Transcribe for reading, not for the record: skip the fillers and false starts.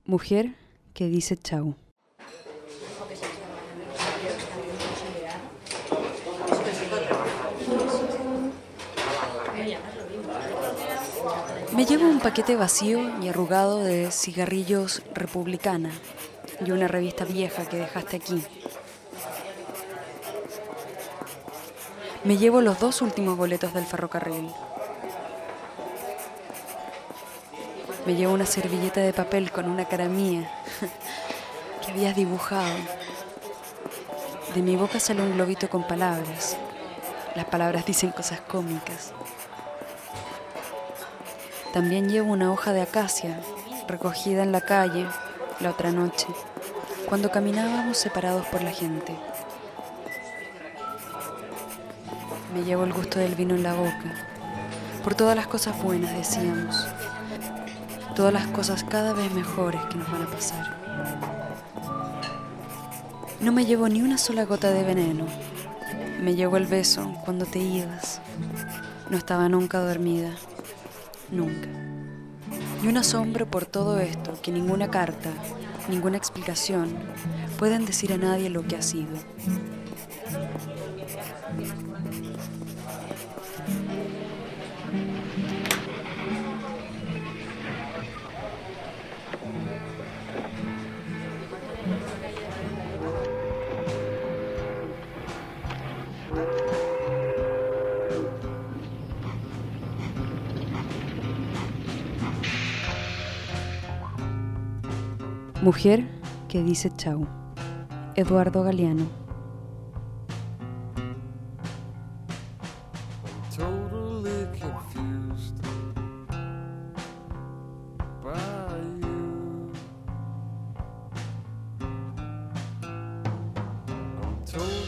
Mujer que dice chau. Me llevo un paquete vacío y arrugado de cigarrillos Republicana y una revista vieja que dejaste aquí. Me llevo los 2 últimos boletos del ferrocarril. Me llevo una servilleta de papel con una cara mía que habías dibujado. De mi boca sale un globito con palabras. Las palabras dicen cosas cómicas. También llevo una hoja de acacia recogida en la calle la otra noche, cuando caminábamos separados por la gente. Me llevo el gusto del vino en la boca, por todas las cosas buenas, decíamos, todas las cosas cada vez mejores que nos van a pasar. No me llevo ni una sola gota de veneno. Me llevo el beso cuando te ibas. No estaba nunca dormida, nunca. Y un asombro por todo esto que ninguna carta, ninguna explicación pueden decir a nadie lo que ha sido. Mujer que dice chau. Eduardo Galeano. Totally confused by you. I'm totally